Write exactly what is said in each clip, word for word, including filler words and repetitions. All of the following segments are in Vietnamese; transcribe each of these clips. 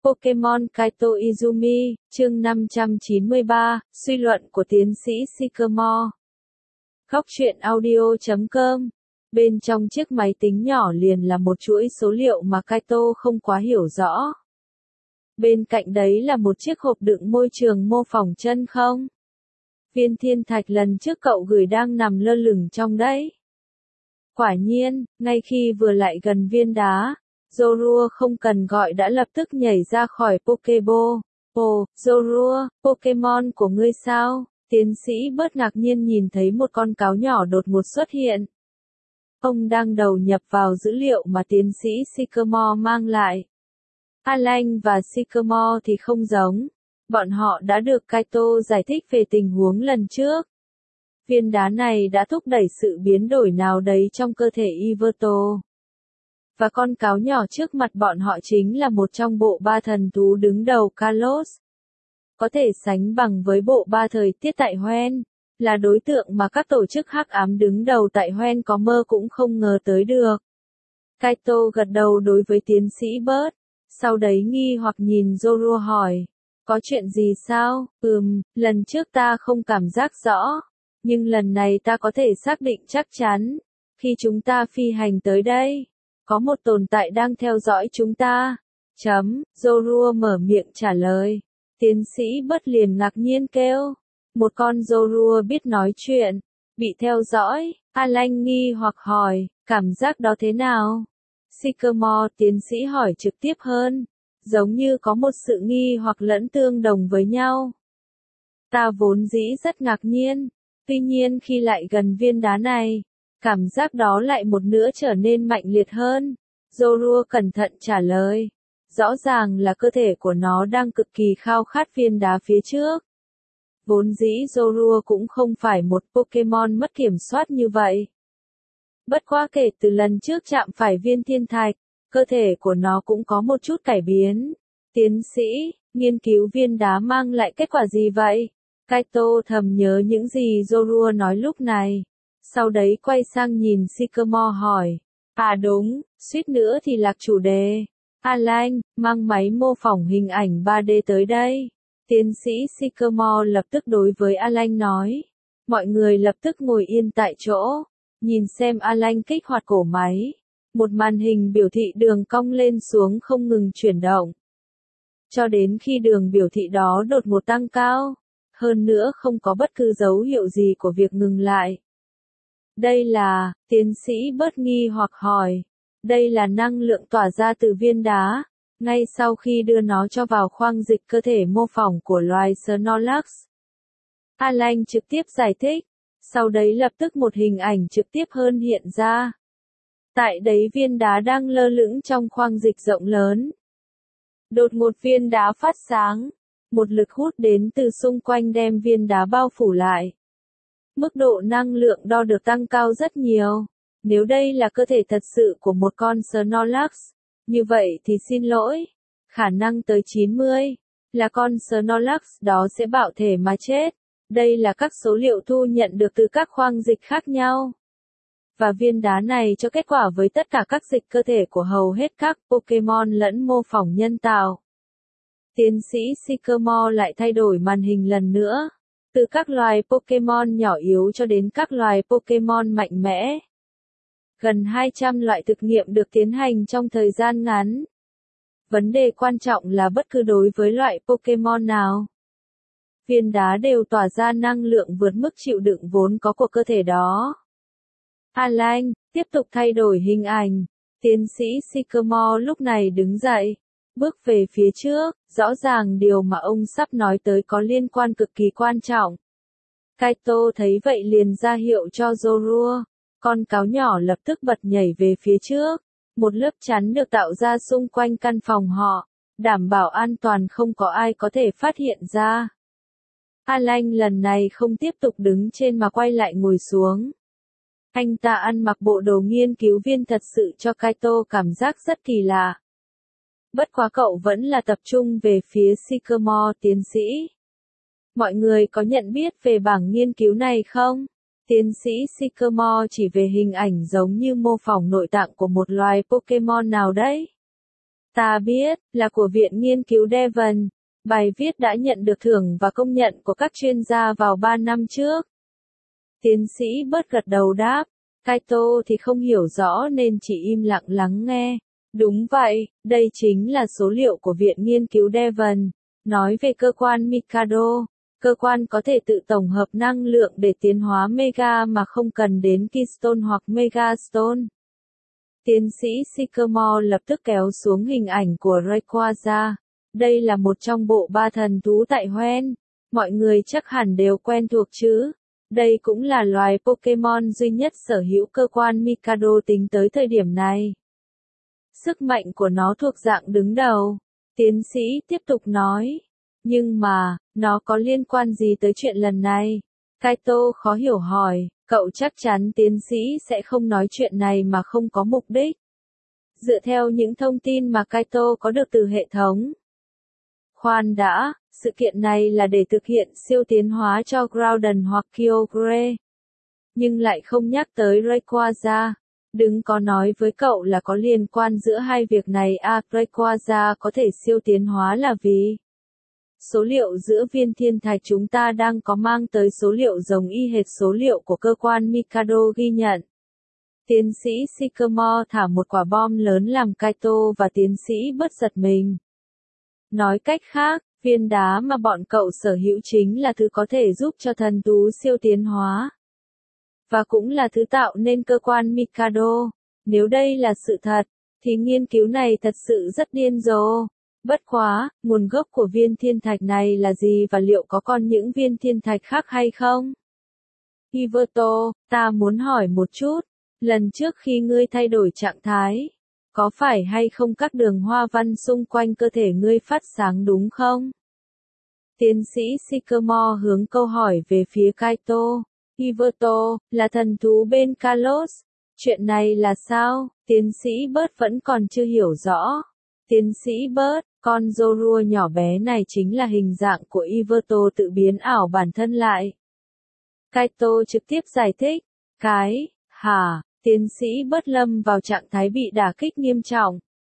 Pokemon Kaito Izumi, chương năm trăm chín mươi ba, suy luận của tiến sĩ Sycamore. Góc truyện audio chấm com. Bên trong chiếc máy tính nhỏ liền là một chuỗi số liệu mà Kaito không quá hiểu rõ. Bên cạnh đấy là một chiếc hộp đựng môi trường mô phỏng chân không. Viên thiên thạch lần trước cậu gửi đang nằm lơ lửng trong đấy. Quả nhiên, ngay khi vừa lại gần viên đá, Zorua không cần gọi đã lập tức nhảy ra khỏi Pokeball. Ồ, Zorua, Pokemon của ngươi sao? Tiến sĩ bớt ngạc nhiên nhìn thấy một con cáo nhỏ đột ngột xuất hiện. Ông đang đầu nhập vào dữ liệu mà tiến sĩ Sycamore mang lại. Alan và Sycamore thì không giống. Bọn họ đã được Kaito giải thích về tình huống lần trước. Viên đá này đã thúc đẩy sự biến đổi nào đấy trong cơ thể Yveltal. Và con cáo nhỏ trước mặt bọn họ chính là một trong bộ ba thần thú đứng đầu Kalos. Có thể sánh bằng với bộ ba thời tiết tại Hoenn, là đối tượng mà các tổ chức hắc ám đứng đầu tại Hoenn có mơ cũng không ngờ tới được. Kaito gật đầu đối với tiến sĩ Bert, sau đấy nghi hoặc nhìn Zorua hỏi, có chuyện gì sao? Ừm, lần trước ta không cảm giác rõ, nhưng lần này ta có thể xác định chắc chắn, khi chúng ta phi hành tới đây. Có một tồn tại đang theo dõi chúng ta. Chấm, Zorua mở miệng trả lời. Tiến sĩ bất liền ngạc nhiên kêu. Một con Zorua biết nói chuyện. Bị theo dõi, Alan nghi hoặc hỏi, cảm giác đó thế nào? Sycamore tiến sĩ hỏi trực tiếp hơn. Giống như có một sự nghi hoặc lẫn tương đồng với nhau. Ta vốn dĩ rất ngạc nhiên. Tuy nhiên khi lại gần viên đá này, cảm giác đó lại một nữa trở nên mạnh liệt hơn. Zorua cẩn thận trả lời. Rõ ràng là cơ thể của nó đang cực kỳ khao khát viên đá phía trước. Vốn dĩ Zorua cũng không phải một Pokemon mất kiểm soát như vậy. Bất quá kể từ lần trước chạm phải viên thiên thạch, cơ thể của nó cũng có một chút cải biến. Tiến sĩ, nghiên cứu viên đá mang lại kết quả gì vậy? Kaito thầm nhớ những gì Zorua nói lúc này. Sau đấy quay sang nhìn Sycamore hỏi. À đúng, suýt nữa thì lạc chủ đề. Alan, mang máy mô phỏng hình ảnh ba D tới đây. Tiến sĩ Sycamore lập tức đối với Alan nói. Mọi người lập tức ngồi yên tại chỗ. Nhìn xem Alan kích hoạt cổ máy. Một màn hình biểu thị đường cong lên xuống không ngừng chuyển động. Cho đến khi đường biểu thị đó đột ngột tăng cao. Hơn nữa không có bất cứ dấu hiệu gì của việc ngừng lại. Đây là, tiến sĩ bớt nghi hoặc hỏi, đây là năng lượng tỏa ra từ viên đá, ngay sau khi đưa nó cho vào khoang dịch cơ thể mô phỏng của loài Snorlax. Alan trực tiếp giải thích, sau đấy lập tức một hình ảnh trực tiếp hơn hiện ra. Tại đấy viên đá đang lơ lửng trong khoang dịch rộng lớn. Đột ngột viên đá phát sáng, một lực hút đến từ xung quanh đem viên đá bao phủ lại. Mức độ năng lượng đo được tăng cao rất nhiều. Nếu đây là cơ thể thật sự của một con Snorlax, như vậy thì xin lỗi. Khả năng tới chín mươi, là con Snorlax đó sẽ bạo thể mà chết. Đây là các số liệu thu nhận được từ các khoang dịch khác nhau. Và viên đá này cho kết quả với tất cả các dịch cơ thể của hầu hết các Pokemon lẫn mô phỏng nhân tạo. Tiến sĩ Sycamore lại thay đổi màn hình lần nữa. Từ các loài Pokemon nhỏ yếu cho đến các loài Pokemon mạnh mẽ. Gần hai trăm loại thực nghiệm được tiến hành trong thời gian ngắn. Vấn đề quan trọng là bất cứ đối với loại Pokemon nào, viên đá đều tỏa ra năng lượng vượt mức chịu đựng vốn có của cơ thể đó. Alan, tiếp tục thay đổi hình ảnh. Tiến sĩ Sycamore lúc này đứng dậy. Bước về phía trước, rõ ràng điều mà ông sắp nói tới có liên quan cực kỳ quan trọng. Kaito thấy vậy liền ra hiệu cho Zorua. Con cáo nhỏ lập tức bật nhảy về phía trước. Một lớp chắn được tạo ra xung quanh căn phòng họ, đảm bảo an toàn không có ai có thể phát hiện ra. Alan lần này không tiếp tục đứng trên mà quay lại ngồi xuống. Anh ta ăn mặc bộ đồ nghiên cứu viên thật sự cho Kaito cảm giác rất kỳ lạ. Bất quá cậu vẫn là tập trung về phía Sycamore tiến sĩ. Mọi người có nhận biết về bảng nghiên cứu này không? Tiến sĩ Sycamore chỉ về hình ảnh giống như mô phỏng nội tạng của một loài Pokemon nào đấy. Ta biết, là của Viện Nghiên cứu Devon. Bài viết đã nhận được thưởng và công nhận của các chuyên gia vào ba năm trước. Tiến sĩ Bớt gật đầu đáp. Kaito thì không hiểu rõ nên chỉ im lặng lắng nghe. Đúng vậy, đây chính là số liệu của Viện Nghiên cứu Devon. Nói về cơ quan Mikado, cơ quan có thể tự tổng hợp năng lượng để tiến hóa Mega mà không cần đến Keystone hoặc Megastone. Tiến sĩ Sycamore lập tức kéo xuống hình ảnh của Rayquaza. Đây là một trong bộ ba thần thú tại Hoenn. Mọi người chắc hẳn đều quen thuộc chứ. Đây cũng là loài Pokémon duy nhất sở hữu cơ quan Mikado tính tới thời điểm này. Sức mạnh của nó thuộc dạng đứng đầu. Tiến sĩ tiếp tục nói. Nhưng mà, nó có liên quan gì tới chuyện lần này? Kaito khó hiểu hỏi, cậu chắc chắn tiến sĩ sẽ không nói chuyện này mà không có mục đích. Dựa theo những thông tin mà Kaito có được từ hệ thống. Khoan đã, sự kiện này là để thực hiện siêu tiến hóa cho Groudon hoặc Kyogre. Nhưng lại không nhắc tới Rayquaza. Đừng có nói với cậu là có liên quan giữa hai việc này à, Rayquaza có thể siêu tiến hóa là vì số liệu giữa viên thiên thạch chúng ta đang có mang tới số liệu giống y hệt số liệu của cơ quan Mikado ghi nhận. Tiến sĩ Sycamore thả một quả bom lớn làm Kaito và tiến sĩ Bớt giật mình. Nói cách khác, viên đá mà bọn cậu sở hữu chính là thứ có thể giúp cho thần thú siêu tiến hóa. Và cũng là thứ tạo nên cơ quan Mikado. Nếu đây là sự thật, thì nghiên cứu này thật sự rất điên rồ. Bất quá, nguồn gốc của viên thiên thạch này là gì và liệu có còn những viên thiên thạch khác hay không? Hiverto, ta muốn hỏi một chút. Lần trước khi ngươi thay đổi trạng thái, có phải hay không các đường hoa văn xung quanh cơ thể ngươi phát sáng đúng không? Tiến sĩ Sycamore hướng câu hỏi về phía Kaito. Hiverto, là thần thú bên Kalos. Chuyện này là sao? Tiến sĩ Bớt vẫn còn chưa hiểu rõ. Tiến sĩ Bớt, con Zorua nhỏ bé này chính là hình dạng của Hiverto tự biến ảo bản thân lại. Kaito trực tiếp giải thích. Cái, hả, tiến sĩ Bớt lâm vào trạng thái bị đả kích nghiêm trọng.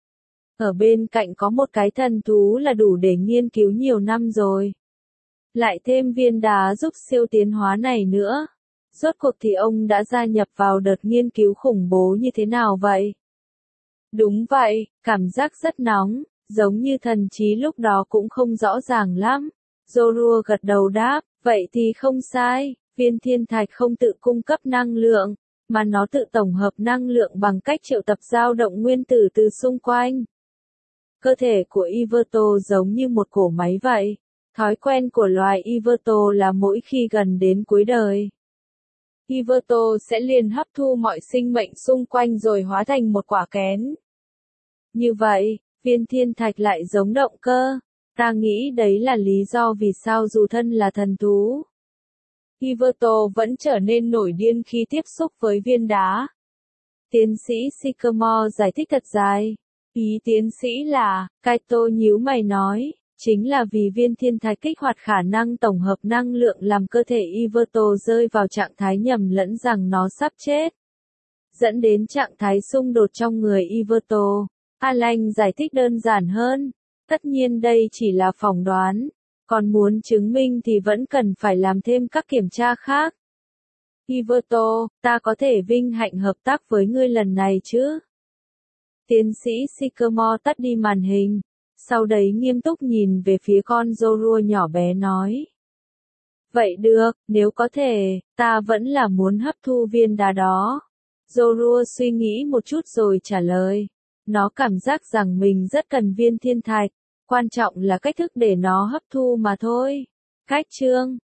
Ở bên cạnh có một cái thần thú là đủ để nghiên cứu nhiều năm rồi. Lại thêm viên đá giúp siêu tiến hóa này nữa. Rốt cuộc thì ông đã gia nhập vào đợt nghiên cứu khủng bố như thế nào vậy? Đúng vậy, cảm giác rất nóng, giống như thần trí lúc đó cũng không rõ ràng lắm. Zorua gật đầu đáp, vậy thì không sai, viên thiên thạch không tự cung cấp năng lượng, mà nó tự tổng hợp năng lượng bằng cách triệu tập dao động nguyên tử từ xung quanh. Cơ thể của Hiverto giống như một cỗ máy vậy. Thói quen của loài Hiverto là mỗi khi gần đến cuối đời, Hiverto sẽ liền hấp thu mọi sinh mệnh xung quanh rồi hóa thành một quả kén. Như vậy, viên thiên thạch lại giống động cơ. Ta nghĩ đấy là lý do vì sao dù thân là thần thú, Hiverto vẫn trở nên nổi điên khi tiếp xúc với viên đá. Tiến sĩ Sycamore giải thích thật dài. Ý tiến sĩ là, Kaito nhíu mày nói, chính là vì viên thiên thạch kích hoạt khả năng tổng hợp năng lượng làm cơ thể Hiverto rơi vào trạng thái nhầm lẫn rằng nó sắp chết, dẫn đến trạng thái xung đột trong người Hiverto. Alan giải thích đơn giản hơn. Tất nhiên đây chỉ là phỏng đoán. Còn muốn chứng minh thì vẫn cần phải làm thêm các kiểm tra khác. Hiverto, ta có thể vinh hạnh hợp tác với ngươi lần này chứ? Tiến sĩ Sycamore tắt đi màn hình. Sau đấy nghiêm túc nhìn về phía con Zorua nhỏ bé nói. Vậy được, nếu có thể, ta vẫn là muốn hấp thu viên đá đó. Zorua suy nghĩ một chút rồi trả lời. Nó cảm giác rằng mình rất cần viên thiên thạch. Quan trọng là cách thức để nó hấp thu mà thôi. Cách chương